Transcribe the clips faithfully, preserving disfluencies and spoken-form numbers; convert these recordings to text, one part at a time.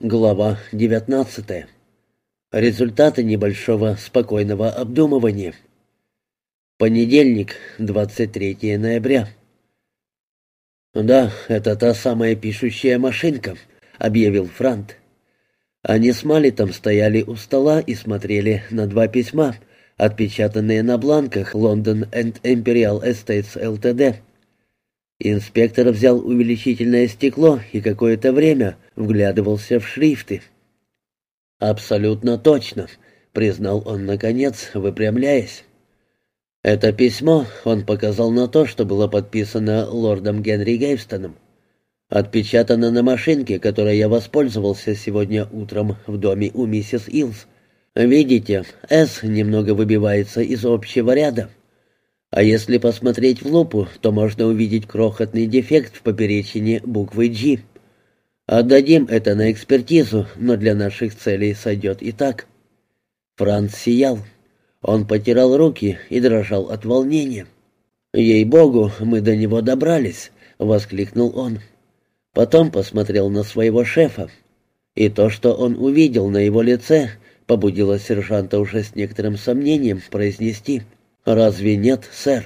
Глава девятнадцатая. Результаты небольшого спокойного обдумывания. Понедельник, двадцать третьего ноября. «Да, это та самая пишущая машинка», — объявил Франт. Они с Малитом стояли у стола и смотрели на два письма, отпечатанные на бланках London and Imperial Estates Ltd. Инспектор взял увеличительное стекло и какое-то время вглядывался в шрифты. «Абсолютно точно», — признал он наконец, выпрямляясь. «Это письмо он показал на то, что было подписано лордом Генри Гейвстоном. Отпечатано на машинке, которой я воспользовался сегодня утром в доме у миссис Илс. Видите, «С» немного выбивается из общего ряда. А если посмотреть в лупу, то можно увидеть крохотный дефект в поперечине буквы «G». Отдадим это на экспертизу, но для наших целей сойдет и так». Франц сиял. Он потирал руки и дрожал от волнения. «Ей-богу, мы до него добрались!» — воскликнул он. Потом посмотрел на своего шефа. И то, что он увидел на его лице, побудило сержанта уже с некоторым сомнением произнести: «Разве нет, сэр?»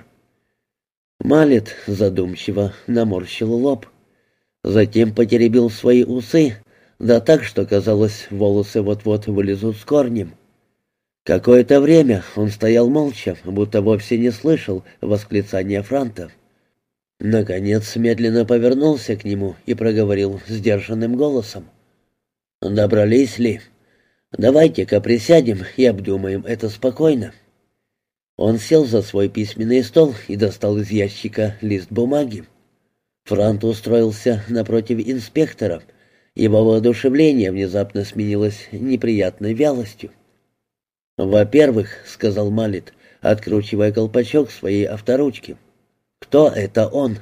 Малет задумчиво наморщил лоб. Затем потеребил свои усы, да так, что, казалось, волосы вот-вот вылезут с корнем. Какое-то время он стоял молча, будто вовсе не слышал восклицания Франта. Наконец медленно повернулся к нему и проговорил сдержанным голосом: «Добрались ли? Давайте-ка присядем и обдумаем это спокойно». Он сел за свой письменный стол и достал из ящика лист бумаги. Франт устроился напротив инспектора. Его воодушевление внезапно сменилось неприятной вялостью. «Во-первых, — сказал Малет, откручивая колпачок своей авторучки, — кто это он?»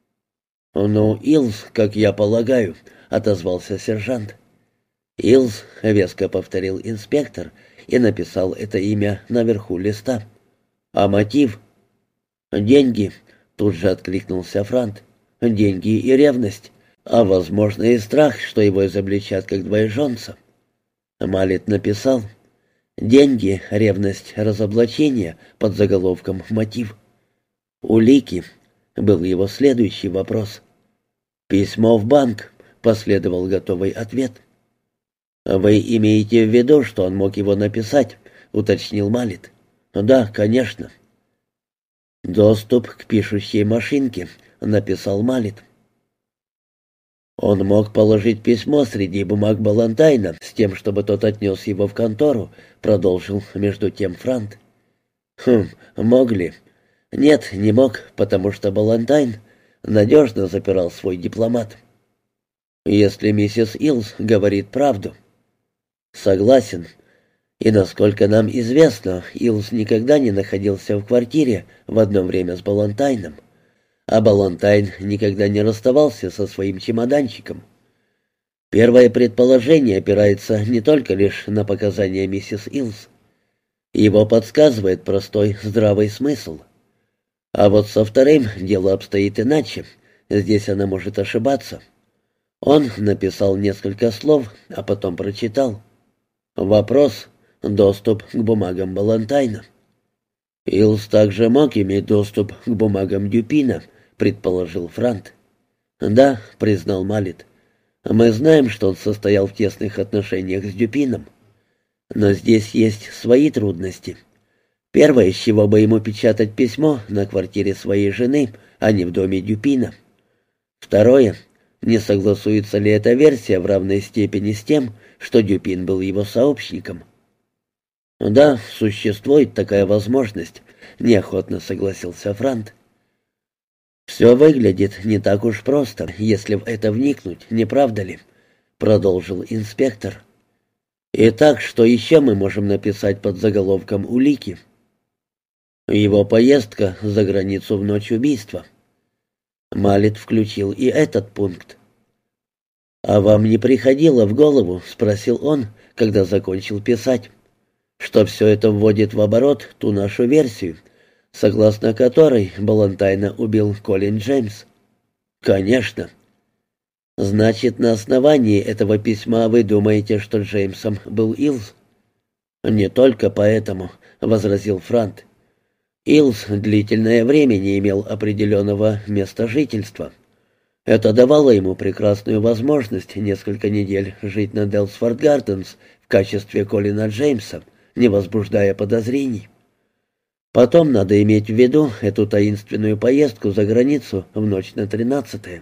«Ну, Илс, как я полагаю», — отозвался сержант. «Илс», — веско повторил инспектор и написал это имя наверху листа. «А мотив?» «Деньги», — тут же откликнулся Франт. «Деньги и ревность, а, возможно, и страх, что его изобличат как двоеженца». Малет написал: «Деньги, ревность, разоблачение» под заголовком «Мотив». «Улики» — был его следующий вопрос. «Письмо в банк», — последовал готовый ответ. «Вы имеете в виду, что он мог его написать?» — уточнил Малет. «Да, конечно». «Доступ к пишущей машинке», — написал Малет. «Он мог положить письмо среди бумаг Балантайна с тем, чтобы тот отнес его в контору», — продолжил между тем Франт. «Хм, мог ли?» «Нет, не мог, потому что Балантайн надежно запирал свой дипломат». «Если миссис Илс говорит правду». «Согласен. И, насколько нам известно, Илс никогда не находился в квартире в одно время с Балантайном, а Балантайн никогда не расставался со своим чемоданчиком. Первое предположение опирается не только лишь на показания миссис Илс. Его подсказывает простой здравый смысл. А вот со вторым дело обстоит иначе. Здесь она может ошибаться. Он написал несколько слов, а потом прочитал. Вопрос: доступ к бумагам Балантайна. «Илс также мог иметь доступ к бумагам Дюпина», — предположил Франт. «Да», — признал Малет. «Мы знаем, что он состоял в тесных отношениях с Дюпином. Но здесь есть свои трудности. Первое, с чего бы ему печатать письмо на квартире своей жены, а не в доме Дюпина. Второе, не согласуется ли эта версия в равной степени с тем, что Дюпин был его сообщником?» «Да, существует такая возможность», — неохотно согласился Франт. «Все выглядит не так уж просто, если в это вникнуть, не правда ли?» — продолжил инспектор. «Итак, что еще мы можем написать под заголовком «Улики»?» «Его поездка за границу в ночь убийства». Малет включил и этот пункт. «А вам не приходило в голову, — спросил он, когда закончил писать, — что все это вводит в оборот ту нашу версию, согласно которой Балантайна убил Колин Джеймс?» «Конечно». «Значит, на основании этого письма вы думаете, что Джеймсом был Илз?» «Не только поэтому», — возразил Франт. «Илз длительное время не имел определенного места жительства. Это давало ему прекрасную возможность несколько недель жить на Делсфорд Гарденс в качестве Колина Джеймса, не возбуждая подозрений. Потом надо иметь в виду эту таинственную поездку за границу в ночь на тринадцатое.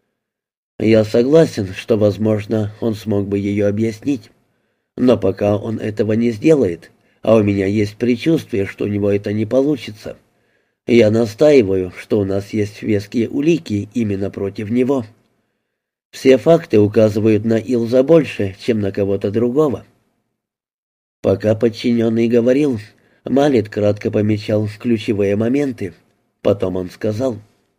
Я согласен, что, возможно, он смог бы ее объяснить. Но пока он этого не сделает, а у меня есть предчувствие, что у него это не получится, я настаиваю, что у нас есть веские улики именно против него. Все факты указывают на Илза больше, чем на кого-то другого». Пока подчиненный говорил, Малет кратко помечал ключевые моменты. Потом он сказал: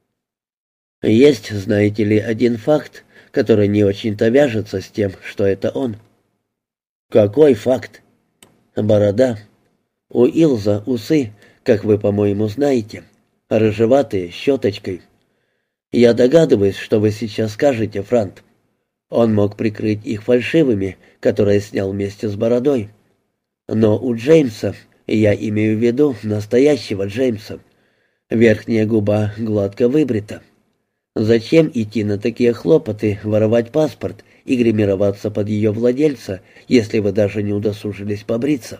«Есть, знаете ли, один факт, который не очень-то вяжется с тем, что это он». «Какой факт?» «Борода. У Илза усы, как вы, по-моему, знаете, рыжеватые, щеточкой. Я догадываюсь, что вы сейчас скажете, Франт. Он мог прикрыть их фальшивыми, которые снял вместе с бородой. Но у Джеймса, я имею в виду настоящего Джеймса, верхняя губа гладко выбрита. Зачем идти на такие хлопоты, воровать паспорт и гримироваться под ее владельца, если вы даже не удосужились побриться?»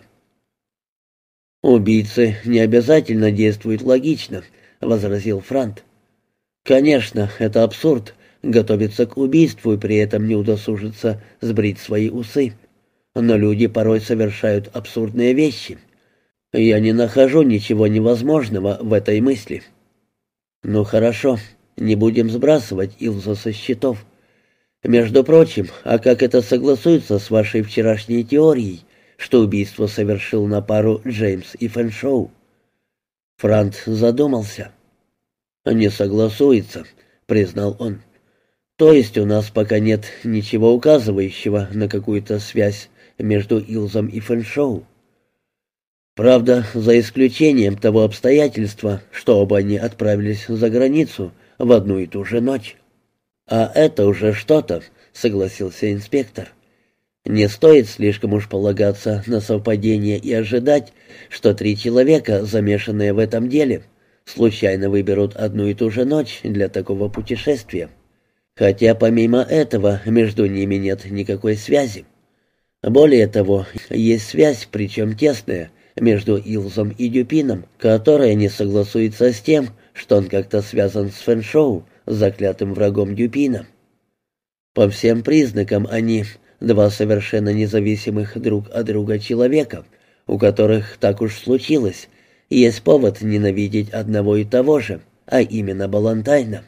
«Убийцы не обязательно действуют логично», — возразил Франт. «Конечно, это абсурд — готовиться к убийству и при этом не удосужиться сбрить свои усы. Но люди порой совершают абсурдные вещи. Я не нахожу ничего невозможного в этой мысли». «Ну хорошо, не будем сбрасывать Илза со счетов. Между прочим, а как это согласуется с вашей вчерашней теорией, что убийство совершил на пару Джеймс и Фэншоу?» Франт задумался. «Не согласуется», — признал он. «То есть у нас пока нет ничего указывающего на какую-то связь между Илзом и Фэншоу. Правда, за исключением того обстоятельства, что оба они отправились за границу в одну и ту же ночь». «А это уже что-то», — согласился инспектор. «Не стоит слишком уж полагаться на совпадение и ожидать, что три человека, замешанные в этом деле, случайно выберут одну и ту же ночь для такого путешествия. Хотя помимо этого между ними нет никакой связи. Более того, есть связь, причем тесная, между Илзом и Дюпином, которая не согласуется с тем, что он как-то связан с Фэншоу, заклятым врагом Дюпина. По всем признакам они два совершенно независимых друг от друга человека, у которых, так уж случилось, есть повод ненавидеть одного и того же, а именно Балантайна.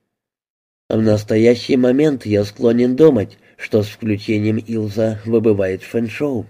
В настоящий момент я склонен думать, что с включением Илза выбывает Фэншоу».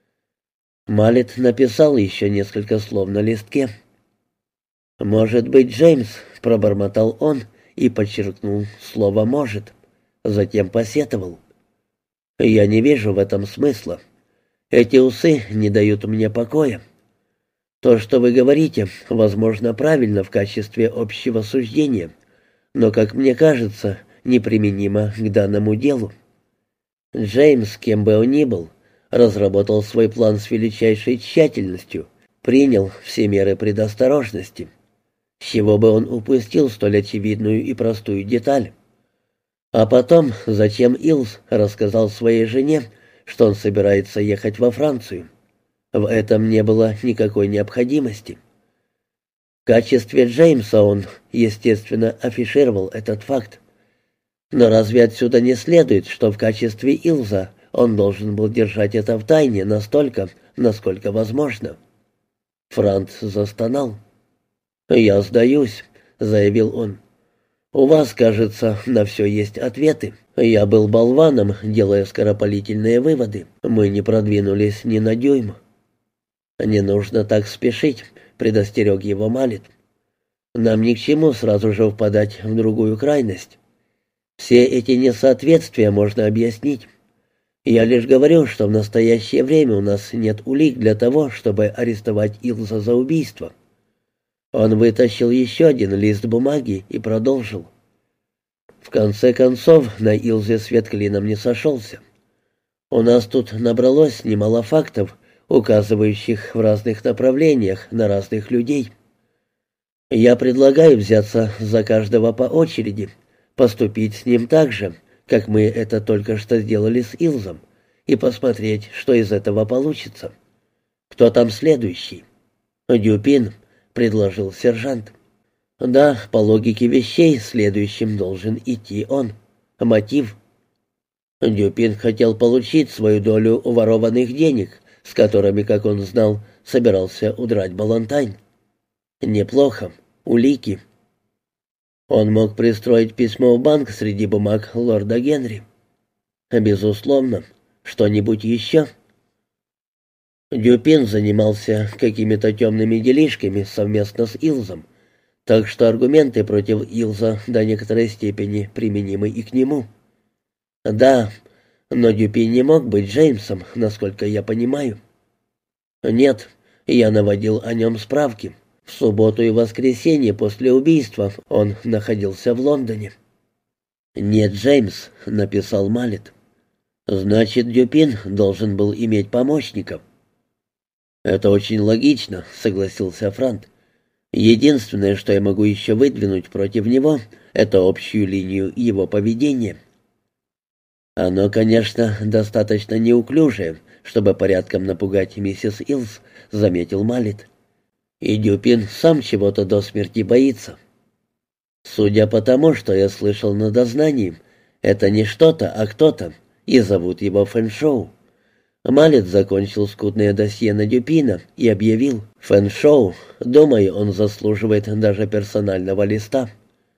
Малет написал еще несколько слов на листке. «Может быть, Джеймс», — пробормотал он и подчеркнул слово «может». Затем посетовал: «Я не вижу в этом смысла. Эти усы не дают мне покоя. То, что вы говорите, возможно, правильно в качестве общего суждения, но, как мне кажется, неприменимо к данному делу. Джеймс, кем бы он ни был, разработал свой план с величайшей тщательностью, принял все меры предосторожности. С чего бы он упустил столь очевидную и простую деталь? А потом, зачем Илз рассказал своей жене, что он собирается ехать во Францию? В этом не было никакой необходимости. В качестве Джеймса он, естественно, афишировал этот факт. Но разве отсюда не следует, что в качестве Илза он должен был держать это в тайне настолько, насколько возможно?» Франт застонал. «Я сдаюсь», — заявил он. «У вас, кажется, на все есть ответы. Я был болваном, делая скоропалительные выводы. Мы не продвинулись ни на дюйм». «Не нужно так спешить», — предостерег его Малет. «Нам ни к чему сразу же впадать в другую крайность. Все эти несоответствия можно объяснить. Я лишь говорю, что в настоящее время у нас нет улик для того, чтобы арестовать Илза за убийство». Он вытащил еще один лист бумаги и продолжил. В конце концов, на Илзе свет клином не сошелся. У нас тут набралось немало фактов, указывающих в разных направлениях на разных людей. Я предлагаю взяться за каждого по очереди, поступить с ним так же, как мы это только что сделали с Илзом, и посмотреть, что из этого получится. Кто там следующий? «Дюпин», — предложил сержант. «Да, по логике вещей, следующим должен идти он. Мотив?» Дюпин хотел получить свою долю ворованных денег, с которыми, как он знал, собирался удрать Балантайн. «Неплохо. Улики». Он мог пристроить письмо в банк среди бумаг лорда Генри. «Безусловно. Что-нибудь еще?» Дюпин занимался какими-то темными делишками совместно с Илзом, так что аргументы против Илза до некоторой степени применимы и к нему. «Да, но Дюпин не мог быть Джеймсом, насколько я понимаю». «Нет, я наводил о нем справки. В субботу и воскресенье после убийства он находился в Лондоне». «Нет, Джеймс», — написал Маллет. «Значит, Дюпин должен был иметь помощников». «Это очень логично», — согласился Франт. «Единственное, что я могу еще выдвинуть против него, это общую линию его поведения». «Оно, конечно, достаточно неуклюжее, чтобы порядком напугать миссис Илс», — заметил Маллет. «И Дюпин сам чего-то до смерти боится. Судя по тому, что я слышал на дознании, это не что-то, а кто-то, и зовут его Фэншоу». Маллет закончил скудное досье на Дюпина и объявил: «Фэншоу, думаю, он заслуживает даже персонального листа».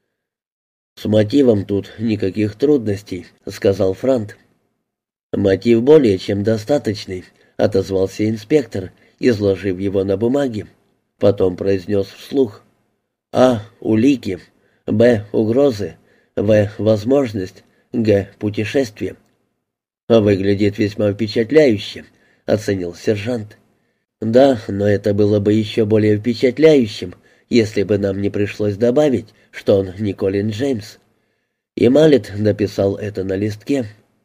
«С мотивом тут никаких трудностей», — сказал Франт. «Мотив более чем достаточный», — отозвался инспектор, изложив его на бумаге. Потом произнес вслух: «А. Улики. Б. Угрозы. В. Возможность. Г. Путешествие». «Выглядит весьма впечатляюще», — оценил сержант. «Да, но это было бы еще более впечатляющим, если бы нам не пришлось добавить, что он не Колин Джеймс». И Маллет написал это на листке.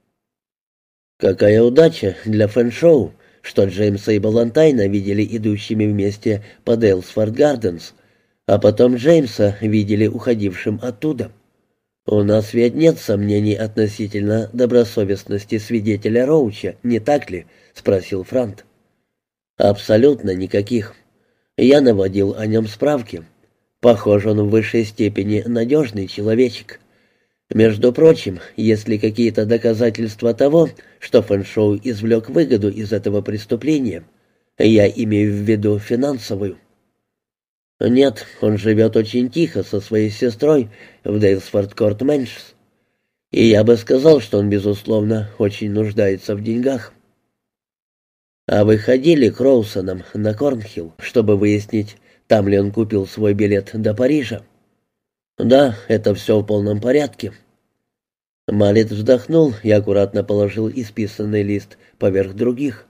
«Какая удача для Фэншоу, что Джеймса и Балантайна видели идущими вместе по Дейлсфорд Гарденс, а потом Джеймса видели уходившим оттуда. У нас ведь нет сомнений относительно добросовестности свидетеля Роуча, не так ли?» — спросил Франт. «Абсолютно никаких. Я наводил о нем справки. Похоже, он в высшей степени надежный человечек. Между прочим, есть ли какие-то доказательства того, что Фэншоу извлек выгоду из этого преступления? Я имею в виду финансовую». «Нет, он живет очень тихо со своей сестрой в Дейлсфорд-Корт-Мэншс. И я бы сказал, что он, безусловно, очень нуждается в деньгах». «А вы ходили к Роусонам на Корнхилл, чтобы выяснить, там ли он купил свой билет до Парижа?» «Да, это все в полном порядке». Маллет вздохнул и аккуратно положил исписанный лист поверх других.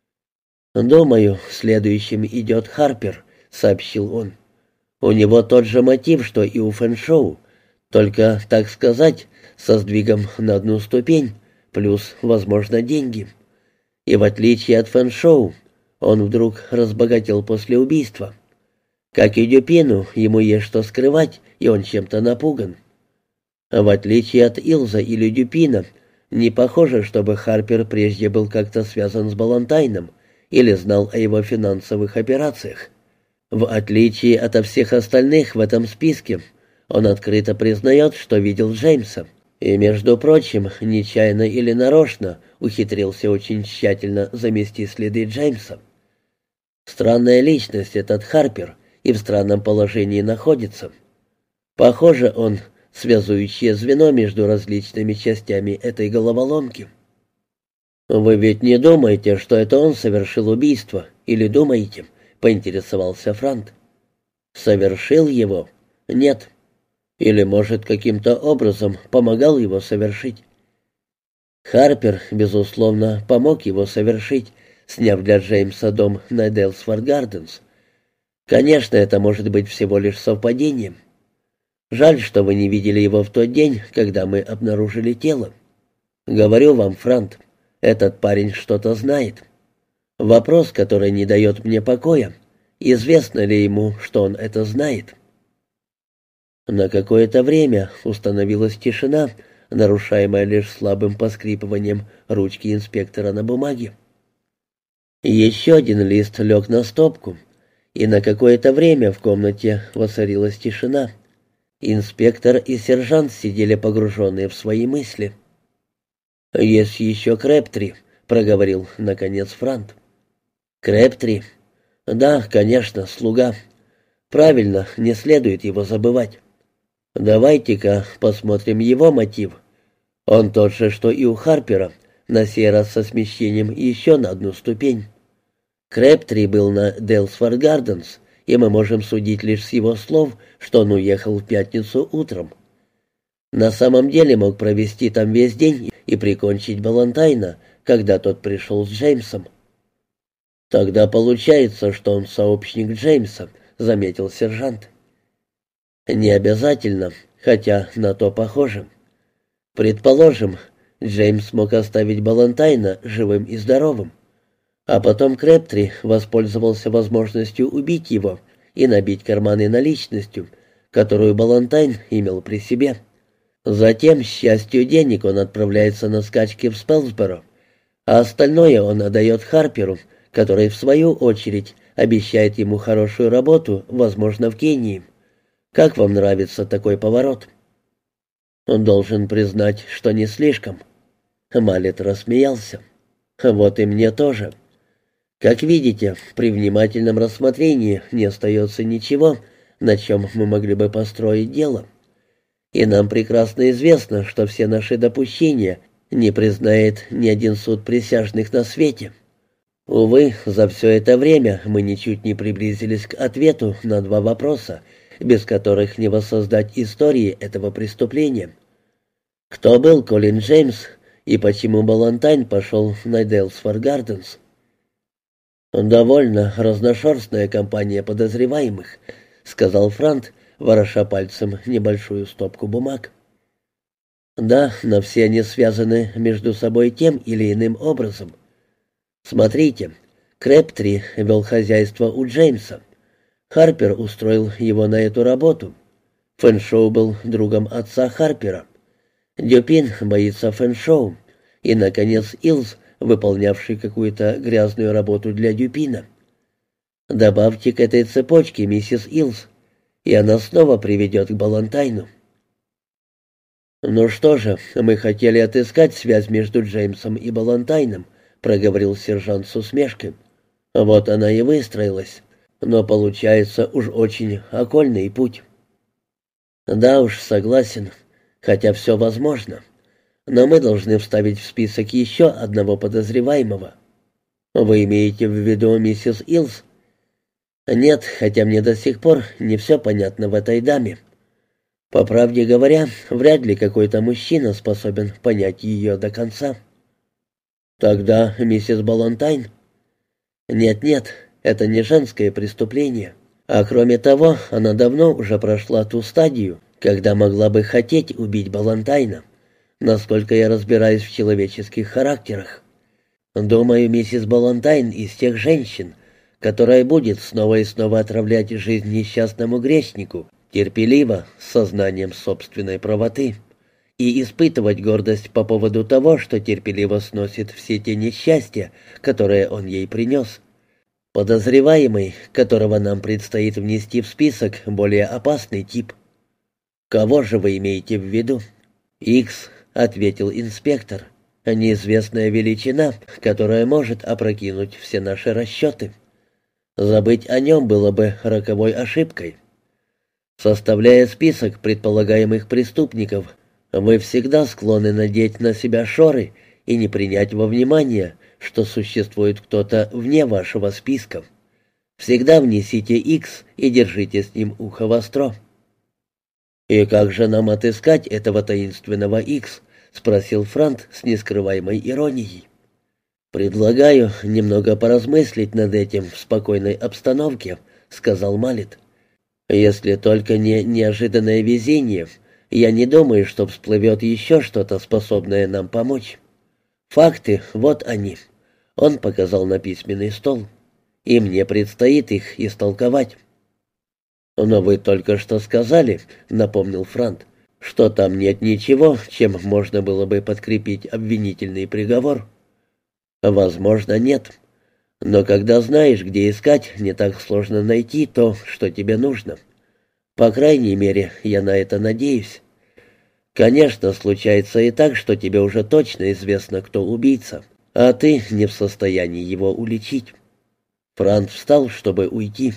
«Думаю, следующим идет Харпер», — сообщил он. «У него тот же мотив, что и у Фэншоу, только, так сказать, со сдвигом на одну ступень, плюс, возможно, деньги. И в отличие от Фэншоу, он вдруг разбогател после убийства. Как и Дюпину, ему есть что скрывать, и он чем-то напуган. В отличие от Илза или Дюпина, не похоже, чтобы Харпер прежде был как-то связан с Балантайном или знал о его финансовых операциях. В отличие от всех остальных в этом списке, он открыто признает, что видел Джеймса, и, между прочим, нечаянно или нарочно ухитрился очень тщательно замести следы Джеймса. Странная личность этот Харпер, и в странном положении находится. Похоже, он связующее звено между различными частями этой головоломки». «Вы ведь не думаете, что это он совершил убийство, или думаете?» — поинтересовался Франт. «Совершил его? Нет. Или, может, каким-то образом помогал его совершить?» Харпер, безусловно, помог его совершить, сняв для Джеймса дом на Дейлсфорд Гарденс. Конечно, это может быть всего лишь совпадением. Жаль, что вы не видели его в тот день, когда мы обнаружили тело. Говорю вам, Франт, этот парень что-то знает. Вопрос, который не дает мне покоя, известно ли ему, что он это знает?» На какое-то время установилась тишина, нарушаемая лишь слабым поскрипыванием ручки инспектора на бумаге. Еще один лист лег на стопку, и на какое-то время в комнате воцарилась тишина. Инспектор и сержант сидели погруженные в свои мысли. «Есть еще Крэптри», — проговорил, наконец, Франт. «Крэптри? Да, конечно, слуга. Правильно, не следует его забывать. Давайте-ка посмотрим его мотив. Он тот же, что и у Харпера, на сей раз со смещением еще на одну ступень. Крэптри был на Делсфорд Гарденс, и мы можем судить лишь с его слов, что он уехал в пятницу утром. На самом деле мог провести там весь день и прикончить Балантайна, когда тот пришел с Джеймсом». «Тогда получается, что он сообщник Джеймса», — заметил сержант. «Не обязательно, хотя на то похоже. Предположим, Джеймс мог оставить Балантайна живым и здоровым, а потом Крэптри воспользовался возможностью убить его и набить карманы наличностью, которую Балантайн имел при себе. Затем, с частью денег, он отправляется на скачки в Спелсборо, а остальное он отдает Харперу, который, в свою очередь, обещает ему хорошую работу, возможно, в Кении. Как вам нравится такой поворот?» «Он должен признать, что не слишком». Маллет рассмеялся. «Вот и мне тоже. Как видите, при внимательном рассмотрении не остается ничего, на чем мы могли бы построить дело. И нам прекрасно известно, что все наши допущения не признает ни один суд присяжных на свете. Увы, за все это время мы ничуть не приблизились к ответу на два вопроса, без которых не воссоздать истории этого преступления. Кто был Колин Джеймс и почему Балантайн пошел на Делсфорд Гарденс?» «Довольно разношерстная компания подозреваемых», — сказал Франт, вороша пальцем небольшую стопку бумаг. «Да, но все они связаны между собой тем или иным образом. Смотрите, Крэптри вел хозяйство у Джеймса. Харпер устроил его на эту работу. Фэншоу был другом отца Харпера. Дюпин боится Фэншоу. И, наконец, Илс, выполнявший какую-то грязную работу для Дюпина. Добавьте к этой цепочке миссис Илс, и она снова приведет к Балантайну». «Ну что же, мы хотели отыскать связь между Джеймсом и Балантайном», — проговорил сержант с усмешкой. «Вот она и выстроилась. Но получается уж очень окольный путь». «Да уж, согласен, хотя все возможно. Но мы должны вставить в список еще одного подозреваемого». «Вы имеете в виду миссис Илс?» «Нет, хотя мне до сих пор не все понятно в этой даме. По правде говоря, вряд ли какой-то мужчина способен понять ее до конца». «Тогда миссис Балантайн?» «Нет-нет, это не женское преступление. А кроме того, она давно уже прошла ту стадию, когда могла бы хотеть убить Балантайна, насколько я разбираюсь в человеческих характерах. Думаю, миссис Балантайн из тех женщин, которая будет снова и снова отравлять жизнь несчастному грешнику, терпеливо, с сознанием собственной правоты, и испытывать гордость по поводу того, что терпеливо сносит все те несчастья, которые он ей принес. Подозреваемый, которого нам предстоит внести в список, более опасный тип». «Кого же вы имеете в виду?» «Икс», — ответил инспектор, — «неизвестная величина, которая может опрокинуть все наши расчеты. Забыть о нем было бы роковой ошибкой. Составляя список предполагаемых преступников, вы всегда склонны надеть на себя шоры и не принять во внимание, что существует кто-то вне вашего списка. Всегда внесите Икс и держите с ним ухо востро». «И как же нам отыскать этого таинственного Икс?» — спросил Франт с нескрываемой иронией. «Предлагаю немного поразмыслить над этим в спокойной обстановке», — сказал Маллет. Если только не неожиданное везение, я не думаю, что всплывет еще что-то, способное нам помочь. Факты, вот они. Он показал на письменный стол. И мне предстоит их истолковать. «Но вы только что сказали», — напомнил Франт, «что там нет ничего, чем можно было бы подкрепить обвинительный приговор». «Возможно, нет. Но когда знаешь, где искать, не так сложно найти то, что тебе нужно. По крайней мере, я на это надеюсь. Конечно, случается и так, что тебе уже точно известно, кто убийца, а ты не в состоянии его уличить». Франт встал, чтобы уйти.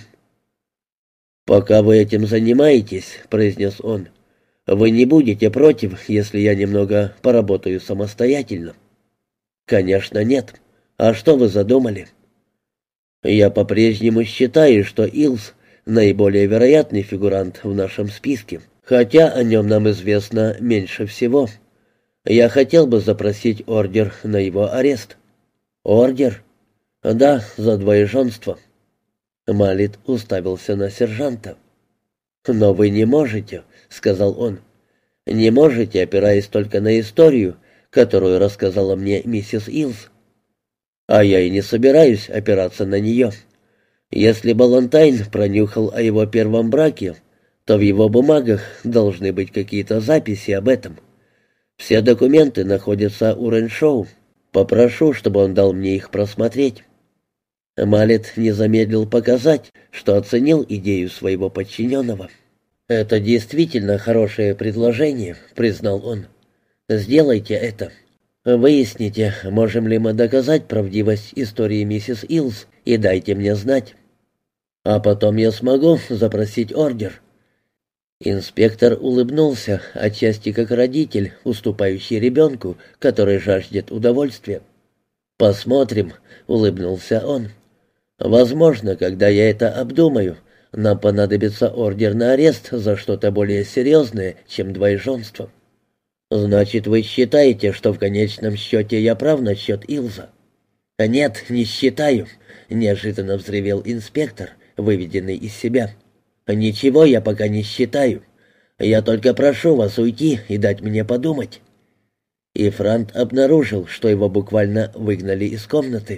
«Пока вы этим занимаетесь», — произнес он, — «вы не будете против, если я немного поработаю самостоятельно?» «Конечно, нет. А что вы задумали?» «Я по-прежнему считаю, что Илс — наиболее вероятный фигурант в нашем списке, хотя о нем нам известно меньше всего. Я хотел бы запросить ордер на его арест». «Ордер?» «Да, за двоеженство». Малит уставился на сержанта. «Но вы не можете», — сказал он. «Не можете, опираясь только на историю, которую рассказала мне миссис Илс. А я и не собираюсь опираться на нее. Если Балантайн пронюхал о его первом браке, то в его бумагах должны быть какие-то записи об этом. Все документы находятся у Реншоу. Попрошу, чтобы он дал мне их просмотреть». Малет не замедлил показать, что оценил идею своего подчиненного. «Это действительно хорошее предложение», — признал он. «Сделайте это. Выясните, можем ли мы доказать правдивость истории миссис Илс, и дайте мне знать. А потом я смогу запросить ордер». Инспектор улыбнулся, отчасти как родитель, уступающий ребенку, который жаждет удовольствия. «Посмотрим», — улыбнулся он. «Возможно, когда я это обдумаю, нам понадобится ордер на арест за что-то более серьезное, чем двоеженство». «Значит, вы считаете, что в конечном счете я прав насчет Илза?» «Нет, не считаю», — неожиданно взревел инспектор, выведенный из себя. «Ничего я пока не считаю. Я только прошу вас уйти и дать мне подумать». И Франт обнаружил, что его буквально выгнали из комнаты.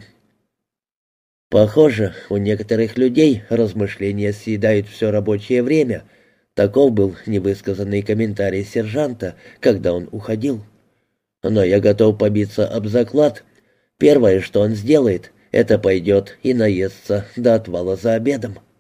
«Похоже, у некоторых людей размышления съедают все рабочее время», — таков был невысказанный комментарий сержанта, когда он уходил. «Но я готов побиться об заклад. Первое, что он сделает, это пойдет и наестся до отвала за обедом».